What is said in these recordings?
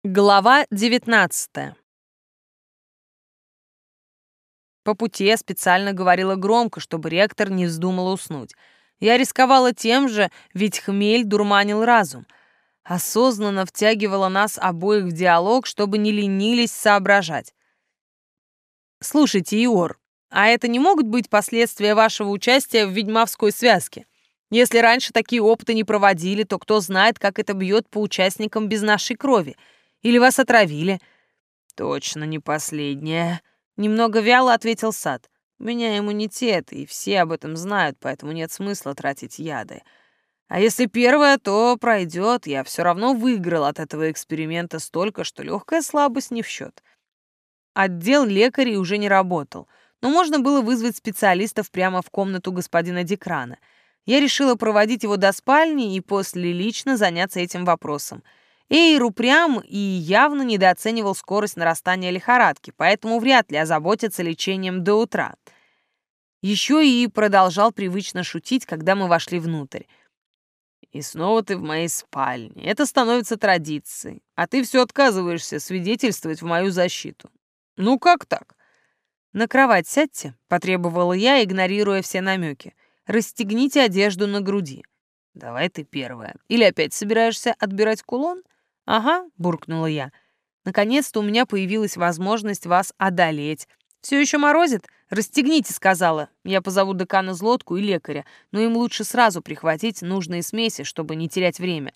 Глава 19. По пути я специально говорила громко, чтобы ректор не вздумал уснуть. Я рисковала тем же, ведь хмель дурманил разум. Осознанно втягивала нас обоих в диалог, чтобы не ленились соображать. «Слушайте, Иор, а это не могут быть последствия вашего участия в ведьмовской связке? Если раньше такие опыты не проводили, то кто знает, как это бьет по участникам без нашей крови? Или вас отравили?» «Точно не последнее», — немного вяло ответил Сад. «У меня иммунитет, и все об этом знают, поэтому нет смысла тратить яды. А если первое, то пройдет. Я все равно выиграл от этого эксперимента столько, что легкая слабость не в счет». Отдел лекарей уже не работал, но можно было вызвать специалистов прямо в комнату господина Декрана. Я решила проводить его до спальни и после лично заняться этим вопросом. Эйр упрям и явно недооценивал скорость нарастания лихорадки, поэтому вряд ли озаботится лечением до утра. Еще и продолжал привычно шутить, когда мы вошли внутрь. «И снова ты в моей спальне. Это становится традицией, а ты все отказываешься свидетельствовать в мою защиту. Ну как так?» «На кровать сядьте», — потребовала я, игнорируя все намеки. «Расстегните одежду на груди». «Давай ты первая. Или опять собираешься отбирать кулон?» «Ага», — буркнула я. «Наконец-то у меня появилась возможность вас одолеть. Все еще морозит? Расстегните», — сказала. «Я позову декана Злотку и лекаря, но им лучше сразу прихватить нужные смеси, чтобы не терять время».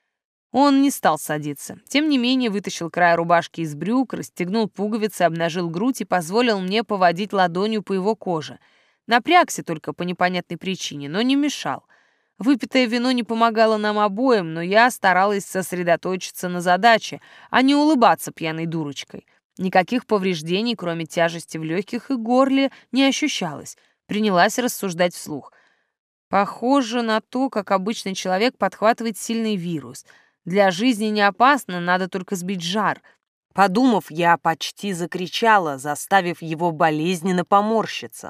Он не стал садиться. Тем не менее, вытащил край рубашки из брюк, расстегнул пуговицы, обнажил грудь и позволил мне поводить ладонью по его коже. Напрягся только по непонятной причине, но не мешал. Выпитое вино не помогало нам обоим, но я старалась сосредоточиться на задаче, а не улыбаться пьяной дурочкой. Никаких повреждений, кроме тяжести в легких и горле, не ощущалось. Принялась рассуждать вслух. Похоже на то, как обычный человек подхватывает сильный вирус. Для жизни не опасно, надо только сбить жар. Подумав, я почти закричала, заставив его болезненно поморщиться.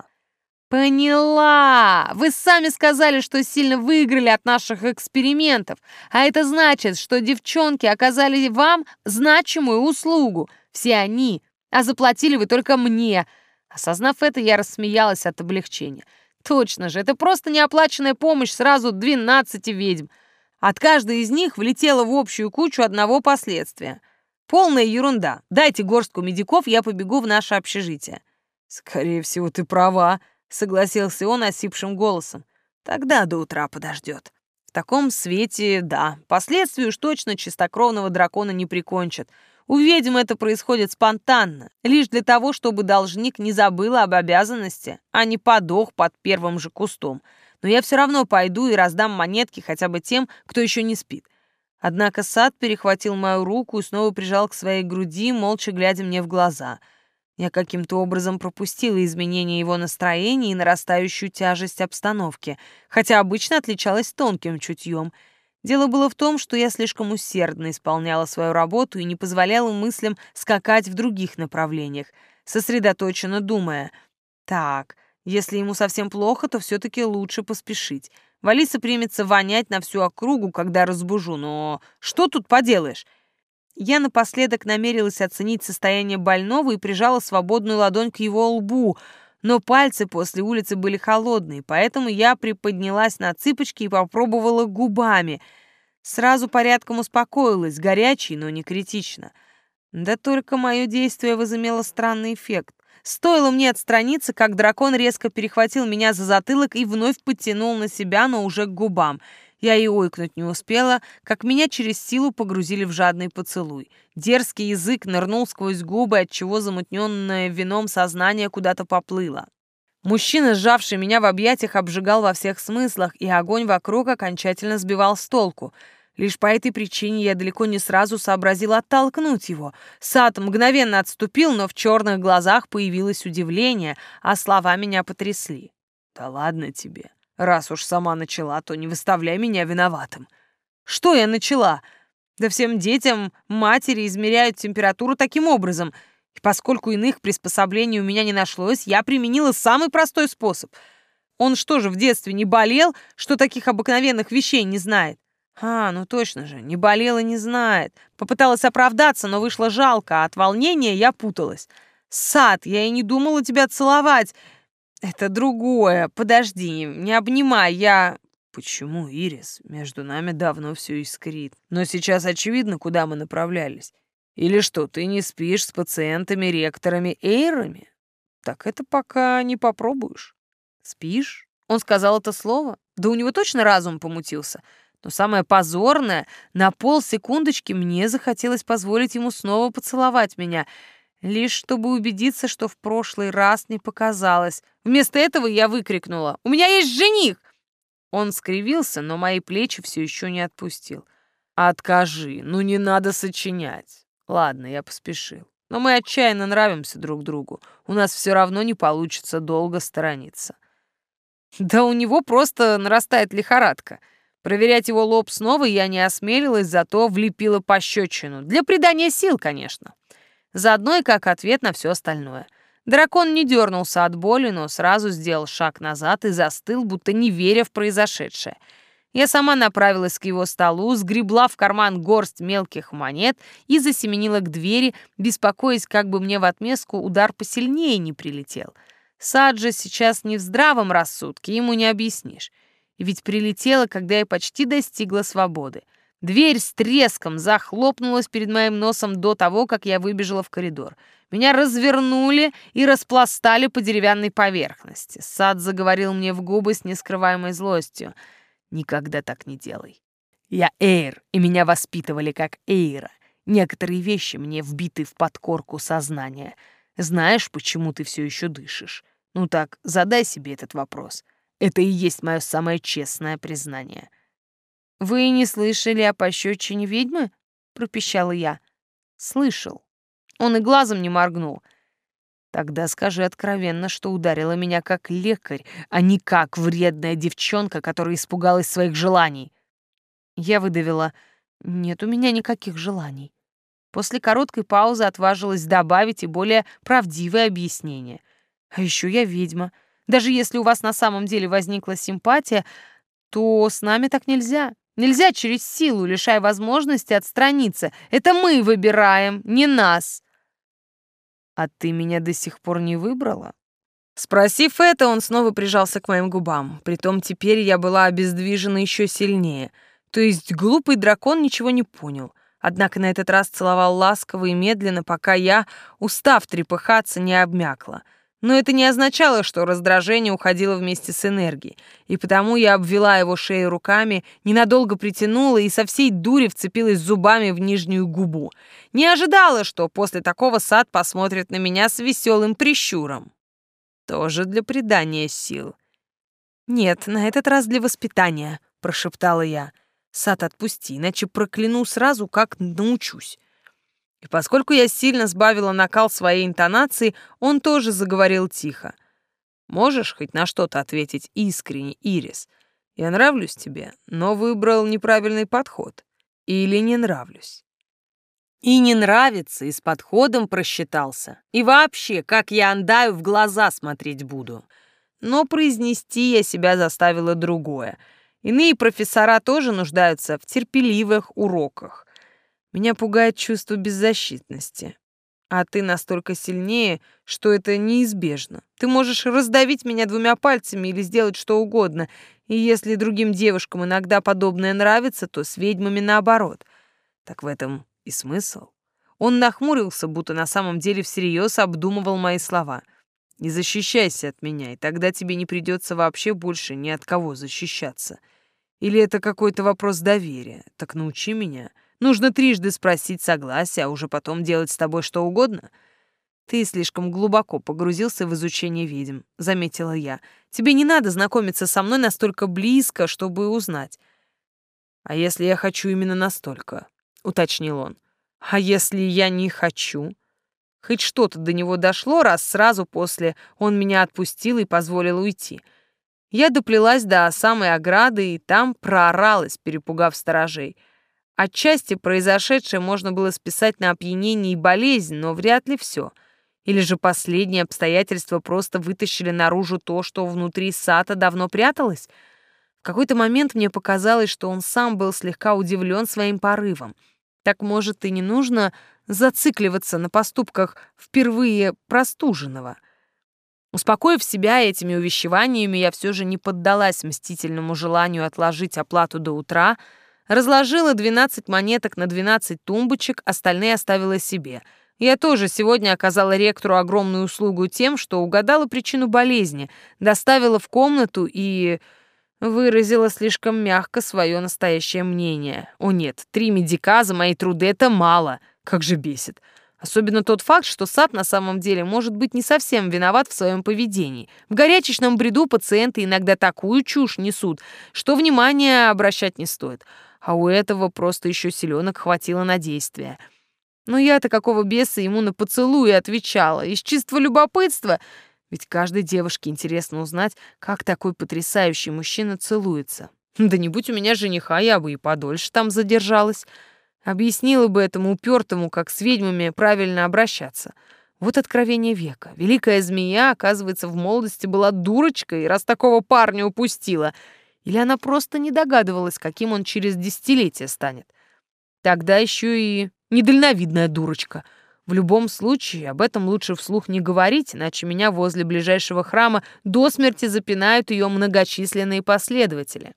«Поняла! Вы сами сказали, что сильно выиграли от наших экспериментов, а это значит, что девчонки оказали вам значимую услугу. Все они, а заплатили вы только мне». Осознав это, я рассмеялась от облегчения. Точно же, это просто неоплаченная помощь сразу 12 ведьм. От каждой из них влетело в общую кучу одного последствия. Полная ерунда. Дайте горстку медиков, я побегу в наше общежитие. «Скорее всего, ты права», — согласился он осипшим голосом. «Тогда до утра подождет». В таком свете, да, последствия уж точно чистокровного дракона не прикончат. У ведьм это происходит спонтанно, лишь для того, чтобы должник не забыл об обязанности, а не подох под первым же кустом. Но я все равно пойду и раздам монетки хотя бы тем, кто еще не спит. Однако Сад перехватил мою руку и снова прижал к своей груди, молча глядя мне в глаза. Я каким-то образом пропустила изменение его настроения и нарастающую тяжесть обстановки, хотя обычно отличалась тонким чутьем. Дело было в том, что я слишком усердно исполняла свою работу и не позволяла мыслям скакать в других направлениях, сосредоточенно думая: «Так, если ему совсем плохо, то все-таки лучше поспешить. Валиса примется вонять на всю округу, когда разбужу, но что тут поделаешь?» Я напоследок намерилась оценить состояние больного и прижала свободную ладонь к его лбу, но пальцы после улицы были холодные, поэтому я приподнялась на цыпочки и попробовала губами. Сразу порядком успокоилась, горячий, но не критично. Да только мое действие возымело странный эффект. Стоило мне отстраниться, как дракон резко перехватил меня за затылок и вновь подтянул на себя, но уже к губам. Я и ойкнуть не успела, как меня через силу погрузили в жадный поцелуй. Дерзкий язык нырнул сквозь губы, отчего замутненное вином сознание куда-то поплыло. Мужчина, сжавший меня в объятиях, обжигал во всех смыслах, и огонь вокруг окончательно сбивал с толку. Лишь по этой причине я далеко не сразу сообразила оттолкнуть его. Сад мгновенно отступил, но в черных глазах появилось удивление, а слова меня потрясли. «Да ладно тебе. Раз уж сама начала, то не выставляй меня виноватым». «Что я начала? Да всем детям матери измеряют температуру таким образом. И поскольку иных приспособлений у меня не нашлось, я применила самый простой способ. Он что же, в детстве не болел, что таких обыкновенных вещей не знает? Ну точно же, не болела, не знает. Попыталась оправдаться, но вышло жалко, а от волнения я путалась. Сад, я и не думала тебя целовать. Это другое. Подожди, не обнимай, я... Почему, Ирис? Между нами давно все искрит. Но сейчас очевидно, куда мы направлялись. Или что, ты не спишь с пациентами, ректорами, эйрами? Так это пока не попробуешь. Спишь? Он сказал это слово? Да у него точно разум помутился. Но самое позорное, на полсекундочки мне захотелось позволить ему снова поцеловать меня, лишь чтобы убедиться, что в прошлый раз не показалось. Вместо этого я выкрикнула: «У меня есть жених!» Он скривился, но мои плечи все еще не отпустил. «Откажи, ну не надо сочинять». Ладно, я поспешил. Но мы отчаянно нравимся друг другу. У нас все равно не получится долго сторониться. Да у него просто нарастает лихорадка. Проверять его лоб снова я не осмелилась, зато влепила пощечину. Для придания сил, конечно. Заодно и как ответ на все остальное. Дракон не дернулся от боли, но сразу сделал шаг назад и застыл, будто не веря в произошедшее. Я сама направилась к его столу, сгребла в карман горсть мелких монет и засеменила к двери, беспокоясь, как бы мне в отместку удар посильнее не прилетел. Сад же сейчас не в здравом рассудке, ему не объяснишь. И ведь прилетела, когда я почти достигла свободы. Дверь с треском захлопнулась перед моим носом до того, как я выбежала в коридор. Меня развернули и распластали по деревянной поверхности. Сад заговорил мне в губы с нескрываемой злостью. «Никогда так не делай. Я эйр, и меня воспитывали как эйра. Некоторые вещи мне вбиты в подкорку сознания. Знаешь, почему ты все еще дышишь? Ну так, задай себе этот вопрос. Это и есть мое самое честное признание». «Вы не слышали о пощечине ведьмы?» — пропищала я. «Слышал». Он и глазом не моргнул. «Тогда скажи откровенно, что ударила меня как лекарь, а не как вредная девчонка, которая испугалась своих желаний». Я выдавила: «Нет у меня никаких желаний». После короткой паузы отважилась добавить и более правдивое объяснение. «А еще я ведьма. Даже если у вас на самом деле возникла симпатия, то с нами так нельзя. Нельзя через силу, лишая возможности отстраниться. Это мы выбираем, не нас». «А ты меня до сих пор не выбрала?» Спросив это, он снова прижался к моим губам. Притом теперь я была обездвижена еще сильнее. То есть глупый дракон ничего не понял. Однако на этот раз целовал ласково и медленно, пока я, устав трепыхаться, не обмякла. Но это не означало, что раздражение уходило вместе с энергией, и потому я обвела его шею руками, ненадолго притянула и со всей дури вцепилась зубами в нижнюю губу. Не ожидала, что после такого Сад посмотрит на меня с веселым прищуром. Тоже для придания сил. «Нет, на этот раз для воспитания», — прошептала я. «Сад, отпусти, иначе прокляну сразу, как научусь». И поскольку я сильно сбавила накал своей интонации, он тоже заговорил тихо. «Можешь хоть на что-то ответить искренне, Ирис? Я нравлюсь тебе, но выбрал неправильный подход. Или не нравлюсь?» И не нравится, и с подходом просчитался. И вообще, как я Андаю в глаза смотреть буду. Но произнести я себя заставила другое. Иные профессора тоже нуждаются в терпеливых уроках. Меня пугает чувство беззащитности. А ты настолько сильнее, что это неизбежно. Ты можешь раздавить меня 2 пальцами или сделать что угодно. И если другим девушкам иногда подобное нравится, то с ведьмами наоборот. Так в этом и смысл. Он нахмурился, будто на самом деле всерьез обдумывал мои слова. «Не защищайся от меня, и тогда тебе не придется вообще больше ни от кого защищаться. Или это какой-то вопрос доверия? Так научи меня. Нужно трижды спросить согласия, а уже потом делать с тобой что угодно». «Ты слишком глубоко погрузился в изучение ведьм», — заметила я. «Тебе не надо знакомиться со мной настолько близко, чтобы узнать». «А если я хочу именно настолько?» — уточнил он. «А если я не хочу?» Хоть что-то до него дошло, раз сразу после он меня отпустил и позволил уйти. Я доплелась до самой ограды и там прооралась, перепугав сторожей. Отчасти произошедшее можно было списать на опьянение и болезнь, но вряд ли все. Или же последние обстоятельства просто вытащили наружу то, что внутри Сата давно пряталось. В какой-то момент мне показалось, что он сам был слегка удивлен своим порывом. Так, может, и не нужно зацикливаться на поступках впервые простуженного. Успокоив себя этими увещеваниями, я все же не поддалась мстительному желанию отложить оплату до утра, разложила 12 монеток на 12 тумбочек, остальные оставила себе. Я тоже сегодня оказала ректору огромную услугу тем, что угадала причину болезни, доставила в комнату и выразила слишком мягко свое настоящее мнение. О нет, 3 медика за мои труды — это мало. Как же бесит. Особенно тот факт, что сад на самом деле может быть не совсем виноват в своем поведении. В горячечном бреду пациенты иногда такую чушь несут, что внимания обращать не стоит. А у этого просто еще силенок хватило на действие. Но я-то какого беса ему на поцелуй отвечала? Из чистого любопытства? Ведь каждой девушке интересно узнать, как такой потрясающий мужчина целуется. Да не будь у меня жениха, я бы и подольше там задержалась. Объяснила бы этому упертому, как с ведьмами правильно обращаться. Вот откровение века. Великая змея, оказывается, в молодости была дурочкой, раз такого парня упустила. Или она просто не догадывалась, каким он через десятилетия станет. Тогда еще и недальновидная дурочка. В любом случае, об этом лучше вслух не говорить, иначе меня возле ближайшего храма до смерти запинают ее многочисленные последователи.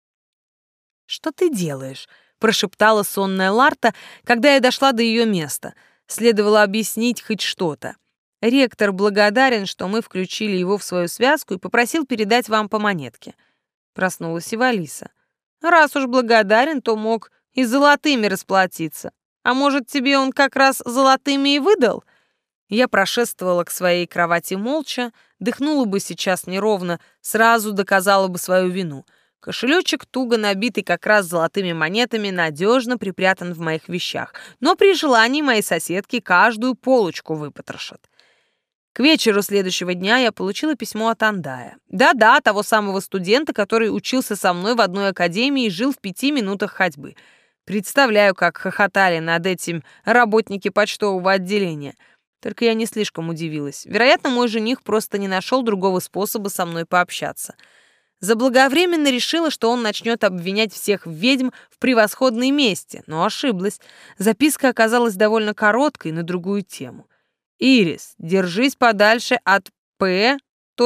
«Что ты делаешь?» — прошептала сонная Ларта, когда я дошла до ее места. Следовало объяснить хоть что-то. Ректор благодарен, что мы включили его в свою связку и попросил передать вам по монетке. Проснулась и Валиса. «Раз уж благодарен, то мог и золотыми расплатиться. А может, тебе он как раз золотыми и выдал?» Я прошествовала к своей кровати молча, дыхнула бы сейчас неровно, сразу доказала бы свою вину. Кошелечек, туго набитый как раз золотыми монетами, надежно припрятан в моих вещах, но при желании мои соседки каждую полочку выпотрошат. К вечеру следующего дня я получила письмо от Андая. Да-да, того самого студента, который учился со мной в одной академии и жил в 5 минутах ходьбы. Представляю, как хохотали над этим работники почтового отделения. Только я не слишком удивилась. Вероятно, мой жених просто не нашел другого способа со мной пообщаться. Заблаговременно решила, что он начнет обвинять всех ведьм в превосходной мести, но ошиблась. Записка оказалась довольно короткой на другую тему. «Ирис, держись подальше от П.Д.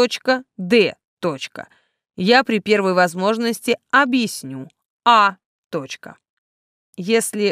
Я при первой возможности объясню. А. Если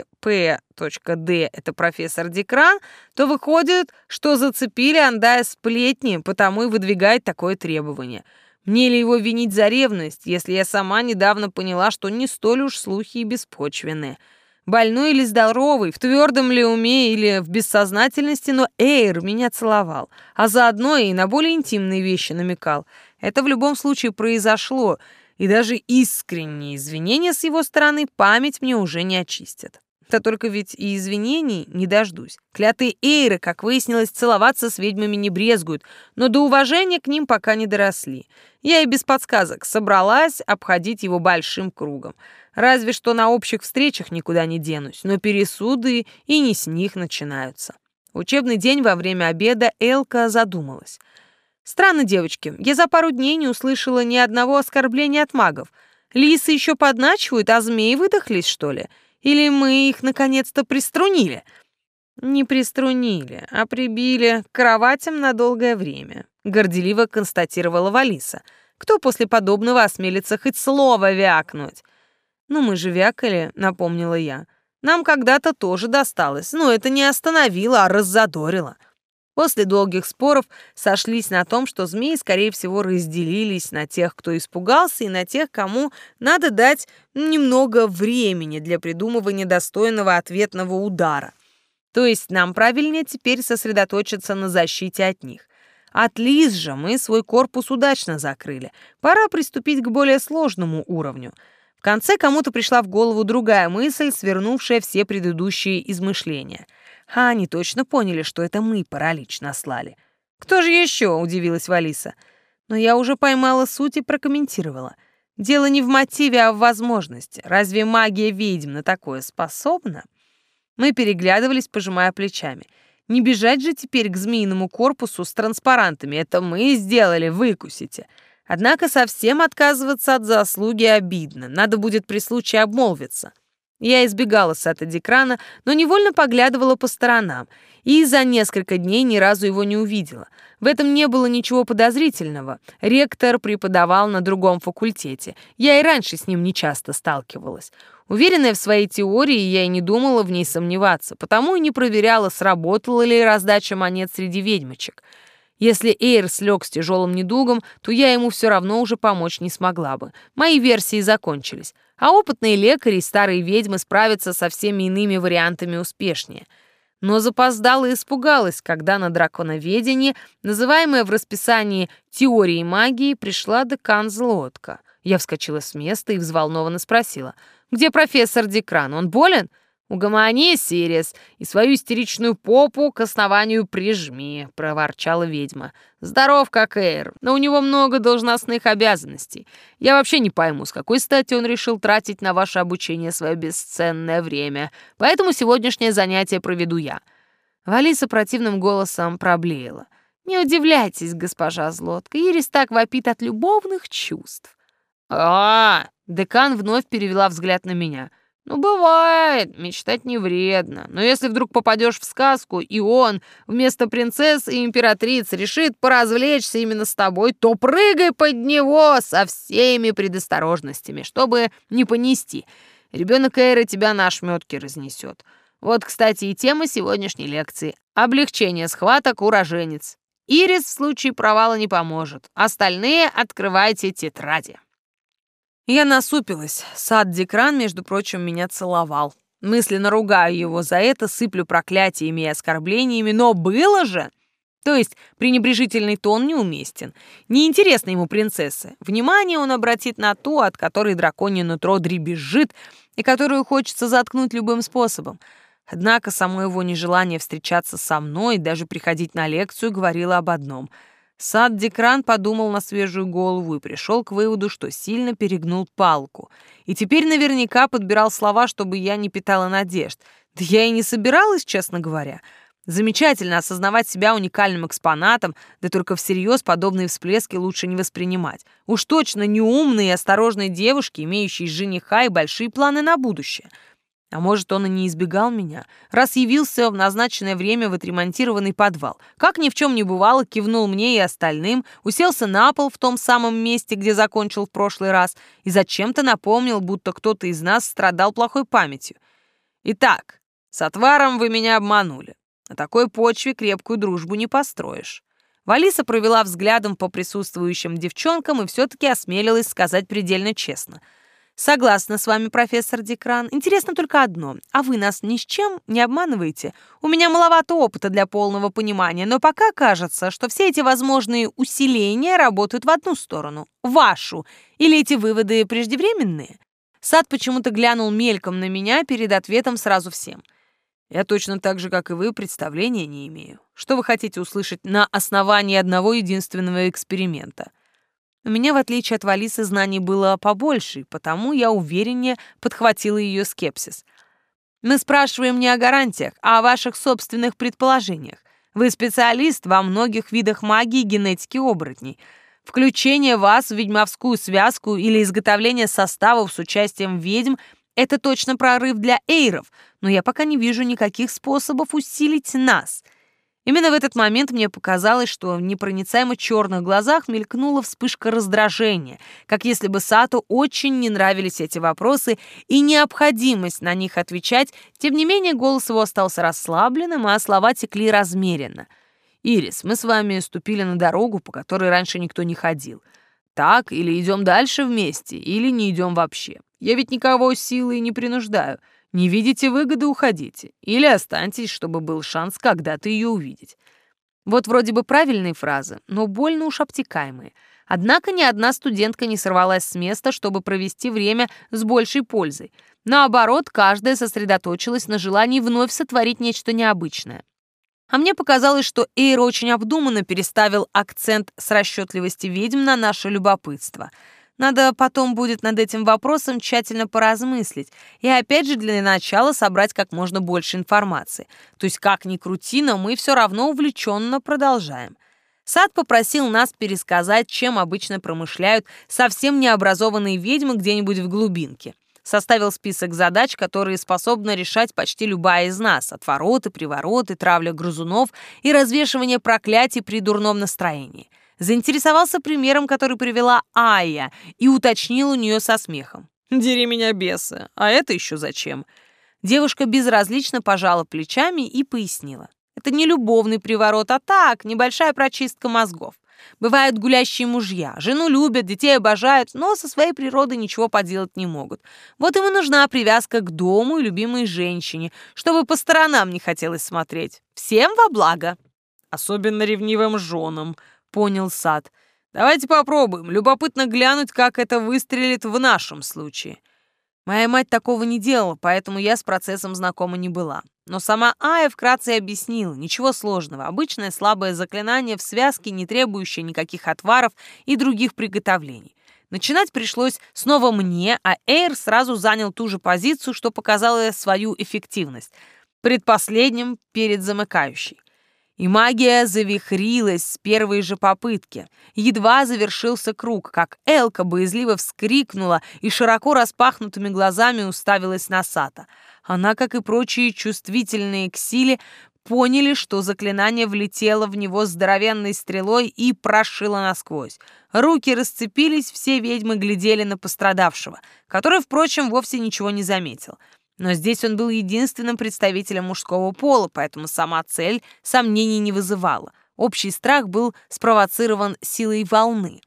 П.Д. это профессор Декран, то выходит, что зацепили Андая сплетни, потому и выдвигает такое требование. Мне ли его винить за ревность, если я сама недавно поняла, что не столь уж слухи и беспочвенные? Больной или здоровый, в твердом ли уме или в бессознательности, но Эйр меня целовал, а заодно и на более интимные вещи намекал. Это в любом случае произошло, и даже искренние извинения с его стороны память мне уже не очистят. Да только ведь и извинений не дождусь. Клятые Эйры, как выяснилось, целоваться с ведьмами не брезгуют, но до уважения к ним пока не доросли. Я и без подсказок собралась обходить его большим кругом. Разве что на общих встречах никуда не денусь, но пересуды и не с них начинаются. Учебный день во время обеда Элка задумалась. Странно, девочки, я за пару дней не услышала ни одного оскорбления от магов. Лисы еще подначивают, а змеи выдохлись, что ли? Или мы их наконец-то приструнили? Не приструнили, а прибили к кроватям на долгое время, горделиво констатировала Валиса. Кто после подобного осмелится хоть слово вякнуть? Ну, мы же вякали, напомнила я. Нам когда-то тоже досталось, но это не остановило, а раззадорило. После долгих споров сошлись на том, что змеи, скорее всего, разделились на тех, кто испугался, и на тех, кому надо дать немного времени для придумывания достойного ответного удара. То есть нам правильнее теперь сосредоточиться на защите от них. От лис же мы свой корпус удачно закрыли. Пора приступить к более сложному уровню. В конце кому-то пришла в голову другая мысль, свернувшая все предыдущие измышления. А они точно поняли, что это мы паралич наслали. «Кто же еще?» — удивилась Валиса. Но я уже поймала суть и прокомментировала. Дело не в мотиве, а в возможности. Разве магия ведьм на такое способна? Мы переглядывались, пожимая плечами. Не бежать же теперь к змеиному корпусу с транспарантами. Это мы сделали, выкусите. Однако совсем отказываться от заслуги обидно, надо будет при случае обмолвиться. Я избегала Сата Дикрана, но невольно поглядывала по сторонам, и за несколько дней ни разу его не увидела. В этом не было ничего подозрительного. Ректор преподавал на другом факультете. Я и раньше с ним нечасто сталкивалась. Уверенная в своей теории, я и не думала в ней сомневаться, потому и не проверяла, сработала ли раздача монет среди ведьмочек. Если Эйр слег с тяжелым недугом, то я ему все равно уже помочь не смогла бы. Мои версии закончились. А опытные лекари и старые ведьмы справятся со всеми иными вариантами успешнее. Но запоздала и испугалась, когда на драконоведение, называемое в расписании теорией магии, пришла декан Злотка. Я вскочила с места и взволнованно спросила: «Где профессор Дикран? Он болен?» «Угомонись, Сириус, и свою истеричную попу к основанию прижми», — проворчала ведьма. «Здоров, как Эйр, но у него много должностных обязанностей. Я вообще не пойму, с какой стати он решил тратить на ваше обучение свое бесценное время. Поэтому сегодняшнее занятие проведу я». Валиса противным голосом проблеяла: «Не удивляйтесь, госпожа Злотка, Ирис так вопит от любовных чувств». Декан вновь перевела взгляд на меня. «Ну, бывает, мечтать не вредно. Но если вдруг попадешь в сказку, и он вместо принцессы и императрицы решит поразвлечься именно с тобой, то прыгай под него со всеми предосторожностями, чтобы не понести. Ребенок Эйра тебя на ошметке разнесет. Вот, кстати, и тема сегодняшней лекции. Облегчение схваток у роженец. Ирис в случае провала не поможет. Остальные открывайте тетради». Я насупилась. Сат Дикран, между прочим, меня целовал. Мысленно ругаю его за это, сыплю проклятиями и оскорблениями, но было же! То есть пренебрежительный тон неуместен. Неинтересно ему принцессы. Внимание он обратит на ту, от которой драконье нутро дребезжит и которую хочется заткнуть любым способом. Однако само его нежелание встречаться со мной, даже приходить на лекцию, говорило об одном — Сат Дикран подумал на свежую голову и пришел к выводу, что сильно перегнул палку. И теперь наверняка подбирал слова, чтобы я не питала надежд. Да я и не собиралась, честно говоря. Замечательно осознавать себя уникальным экспонатом, да только всерьез подобные всплески лучше не воспринимать. Уж точно не умные и осторожные девушки, имеющие жениха и большие планы на будущее. А может, он и не избегал меня, раз явился в назначенное время в отремонтированный подвал. Как ни в чем не бывало, кивнул мне и остальным, уселся на пол в том самом месте, где закончил в прошлый раз, и зачем-то напомнил, будто кто-то из нас страдал плохой памятью. «Итак, с отваром вы меня обманули. На такой почве крепкую дружбу не построишь». Валиса провела взглядом по присутствующим девчонкам и все-таки осмелилась сказать предельно честно: «Согласна с вами, профессор Дикран. Интересно только одно. А вы нас ни с чем не обманываете? У меня маловато опыта для полного понимания, но пока кажется, что все эти возможные усиления работают в одну сторону, вашу. Или эти выводы преждевременные?» Сад почему-то глянул мельком на меня перед ответом сразу всем. «Я точно так же, как и вы, представления не имею. Что вы хотите услышать на основании одного единственного эксперимента?» У меня, в отличие от Валисы, знаний было побольше, потому я увереннее подхватила ее скепсис. «Мы спрашиваем не о гарантиях, а о ваших собственных предположениях. Вы специалист во многих видах магии и генетики оборотней. Включение вас в ведьмовскую связку или изготовление составов с участием ведьм — это точно прорыв для эйров, но я пока не вижу никаких способов усилить нас». Именно в этот момент мне показалось, что в непроницаемо черных глазах мелькнула вспышка раздражения, как если бы Сату очень не нравились эти вопросы и необходимость на них отвечать. Тем не менее, голос его остался расслабленным, а слова текли размеренно. «Ирис, мы с вами ступили на дорогу, по которой раньше никто не ходил. Так, или идем дальше вместе, или не идем вообще. Я ведь никого силой не принуждаю. Не видите выгоды — уходите. Или останьтесь, чтобы был шанс когда-то ее увидеть». Вот вроде бы правильные фразы, но больно уж обтекаемые. Однако ни одна студентка не сорвалась с места, чтобы провести время с большей пользой. Наоборот, каждая сосредоточилась на желании вновь сотворить нечто необычное. А мне показалось, что Эйр очень обдуманно переставил акцент с расчетливости ведьм на наше любопытство. Надо потом будет над этим вопросом тщательно поразмыслить и опять же для начала собрать как можно больше информации. То есть как ни крути, но мы все равно увлеченно продолжаем. Сад попросил нас пересказать, чем обычно промышляют совсем необразованные ведьмы где-нибудь в глубинке. Составил список задач, которые способна решать почти любая из нас: отвороты, привороты, травля грызунов и развешивание проклятий при дурном настроении. Заинтересовался примером, который привела Айя, и уточнил у нее со смехом: «Дери меня, бесы, а это еще зачем?» Девушка безразлично пожала плечами и пояснила: «Это не любовный приворот, а так, небольшая прочистка мозгов. Бывают гулящие мужья, жену любят, детей обожают, но со своей природой ничего поделать не могут. Вот им и нужна привязка к дому и любимой женщине, чтобы по сторонам не хотелось смотреть. Всем во благо». «Особенно ревнивым женам», — понял Сад. «Давайте попробуем. Любопытно глянуть, как это выстрелит в нашем случае». Моя мать такого не делала, поэтому я с процессом знакома не была. Но сама Ая вкратце объяснила: ничего сложного, обычное слабое заклинание в связке, не требующее никаких отваров и других приготовлений. Начинать пришлось снова мне, а Эйр сразу занял ту же позицию, что показало свою эффективность, предпоследним перед замыкающей. И магия завихрилась с первой же попытки. Едва завершился круг, как Элка боязливо вскрикнула и широко распахнутыми глазами уставилась на Сата. Она, как и прочие чувствительные к силе, поняли, что заклинание влетело в него здоровенной стрелой и прошило насквозь. Руки расцепились, все ведьмы глядели на пострадавшего, который, впрочем, вовсе ничего не заметил. Но здесь он был единственным представителем мужского пола, поэтому сама цель сомнений не вызывала. Общий страх был спровоцирован силой волны.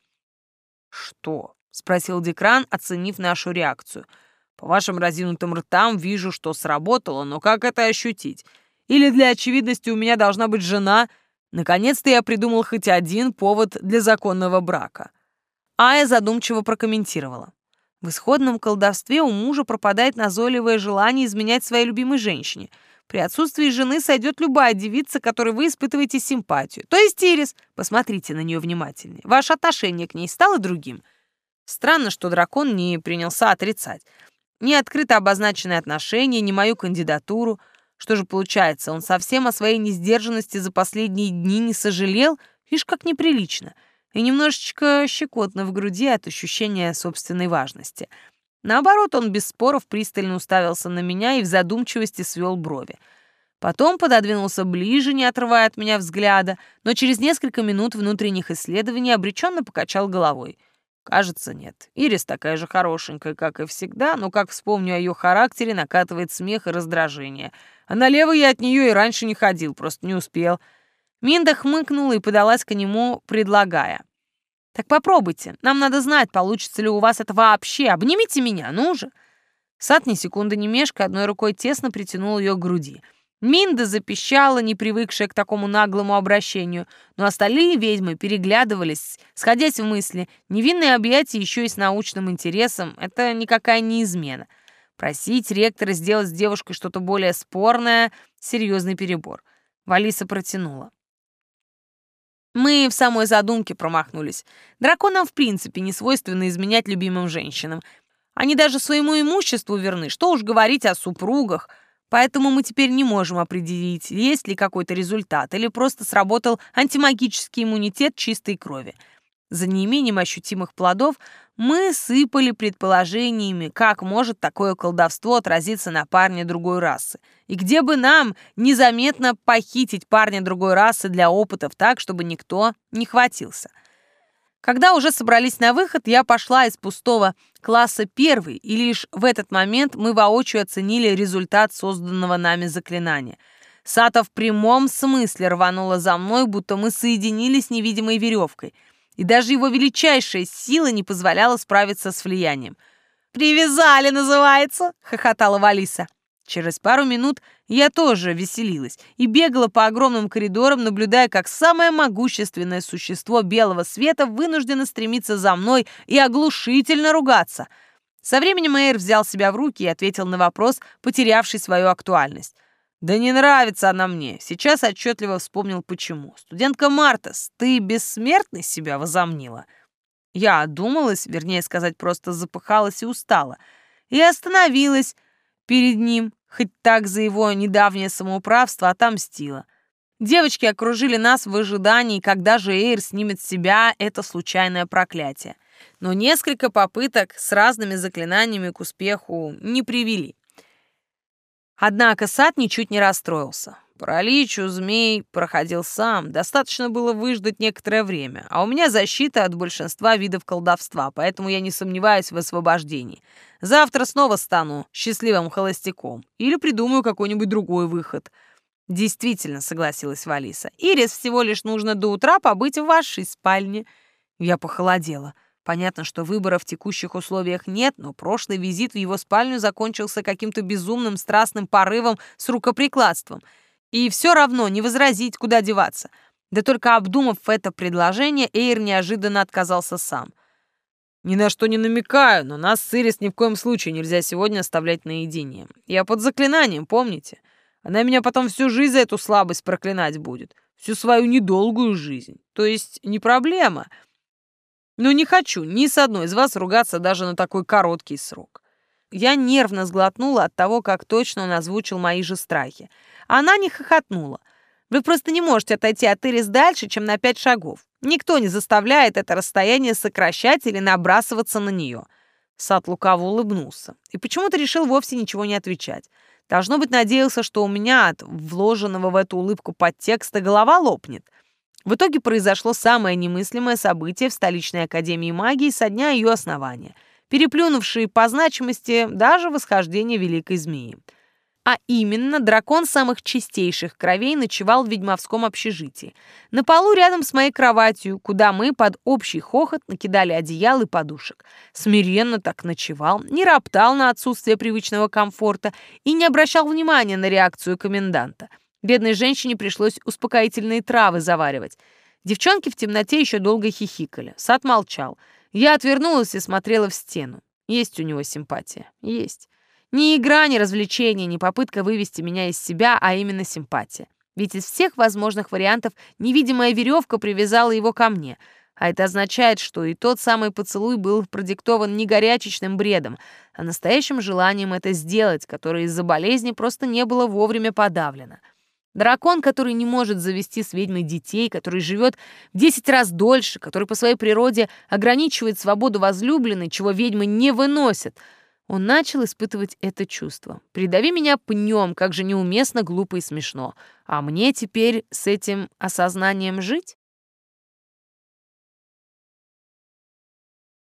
«Что?» — спросил Декран, оценив нашу реакцию. «По вашим разинутым ртам вижу, что сработало, но как это ощутить? Или для очевидности у меня должна быть жена? Наконец-то я придумал хоть один повод для законного брака». Ая задумчиво прокомментировала: «В исходном колдовстве у мужа пропадает назойливое желание изменять своей любимой женщине. При отсутствии жены сойдет любая девица, которой вы испытываете симпатию. То есть Ирис. Посмотрите на нее внимательнее. Ваше отношение к ней стало другим». Странно, что дракон не принялся отрицать ни открыто обозначенные отношения, ни мою кандидатуру. Что же получается, он совсем о своей несдержанности за последние дни не сожалел? Ишь, как неприлично. И немножечко щекотно в груди от ощущения собственной важности. Наоборот, он без споров пристально уставился на меня и в задумчивости свел брови. Потом пододвинулся ближе, не отрывая от меня взгляда, но через несколько минут внутренних исследований обреченно покачал головой. Кажется, нет. Ирис такая же хорошенькая, как и всегда, но, как вспомню о ее характере, накатывает смех и раздражение. А налево я от нее и раньше не ходил, просто не успел. Минда хмыкнула и подалась к нему, предлагая: «Так попробуйте. Нам надо знать, получится ли у вас это вообще. Обнимите меня, ну же». Сад ни секунды не мешкая, одной рукой тесно притянул ее к груди. Минда запищала, не привыкшая к такому наглому обращению, но остальные ведьмы переглядывались, сходясь в мысли. Невинные объятия еще и с научным интересом — это никакая не измена. Просить ректора сделать с девушкой что-то более спорное — серьезный перебор. Валиса протянула: «Мы в самой задумке промахнулись. Драконам в принципе не свойственно изменять любимым женщинам. Они даже своему имуществу верны, что уж говорить о супругах. Поэтому мы теперь не можем определить, есть ли какой-то результат или просто сработал антимагический иммунитет чистой крови. За неимением ощутимых плодов мы сыпали предположениями, как может такое колдовство отразиться на парне другой расы. И где бы нам незаметно похитить парня другой расы для опытов так, чтобы никто не хватился. Когда уже собрались на выход, я пошла из пустого класса первой, и лишь в этот момент мы воочию оценили результат созданного нами заклинания. Сата в прямом смысле рванула за мной, будто мы соединились невидимой веревкой, и даже его величайшая сила не позволяла справиться с влиянием. «Привязали, называется!» — хохотала Валиса. Через пару минут я тоже веселилась и бегала по огромным коридорам, наблюдая, как самое могущественное существо белого света вынуждено стремиться за мной и оглушительно ругаться. Со временем Эйр взял себя в руки и ответил на вопрос, потерявший свою актуальность. «Да не нравится она мне». Сейчас отчетливо вспомнил, почему. «Студентка Мартас, ты бессмертной себя возомнила?» Я одумалась, вернее сказать, просто запыхалась и устала, и остановилась перед ним, хоть так за его недавнее самоуправство отомстила. Девочки окружили нас в ожидании, когда же Эйр снимет с себя это случайное проклятие. Но несколько попыток с разными заклинаниями к успеху не привели. Однако сад ничуть не расстроился. Паралич у змей проходил сам, достаточно было выждать некоторое время, а у меня защита от большинства видов колдовства, поэтому я не сомневаюсь в освобождении. Завтра снова стану счастливым холостяком или придумаю какой-нибудь другой выход. Действительно, согласилась Валиса. Ирис всего лишь нужно до утра побыть в вашей спальне. Я похолодела. Понятно, что выбора в текущих условиях нет, но прошлый визит в его спальню закончился каким-то безумным страстным порывом с рукоприкладством. И все равно не возразить, куда деваться. Да только обдумав это предложение, Эйр неожиданно отказался сам. «Ни на что не намекаю, но нас с Ирис ни в коем случае нельзя сегодня оставлять наедине. Я под заклинанием, помните? Она меня потом всю жизнь за эту слабость проклинать будет. Всю свою недолгую жизнь. То есть не проблема. Но не хочу ни с одной из вас ругаться даже на такой короткий срок». Я нервно сглотнула от того, как точно он озвучил мои же страхи. Она не хохотнула. «Вы просто не можете отойти от Ирис дальше, чем на 5 шагов. Никто не заставляет это расстояние сокращать или набрасываться на нее». Сад лукаво улыбнулся и почему-то решил вовсе ничего не отвечать. Должно быть, надеялся, что у меня от вложенного в эту улыбку подтекста голова лопнет. В итоге произошло самое немыслимое событие в столичной академии магии со дня ее основания, переплюнувшие по значимости даже восхождение Великой Змеи. А именно, дракон самых чистейших кровей ночевал в ведьмовском общежитии, на полу рядом с моей кроватью, куда мы под общий хохот накидали одеял и подушек. Смиренно так ночевал, не роптал на отсутствие привычного комфорта и не обращал внимания на реакцию коменданта. Бедной женщине пришлось успокоительные травы заваривать. Девчонки в темноте еще долго хихикали. Сад молчал. Я отвернулась и смотрела в стену. Есть у него симпатия. Есть. Ни игра, ни развлечение, ни попытка вывести меня из себя, а именно симпатия. Ведь из всех возможных вариантов невидимая веревка привязала его ко мне. А это означает, что и тот самый поцелуй был продиктован не горячечным бредом, а настоящим желанием это сделать, которое из-за болезни просто не было вовремя подавлено. Дракон, который не может завести с ведьмой детей, который живет в 10 раз дольше, который по своей природе ограничивает свободу возлюбленной, чего ведьмы не выносят. Он начал испытывать это чувство. «Придави меня пнем, как же неуместно, глупо и смешно. А мне теперь с этим осознанием жить?»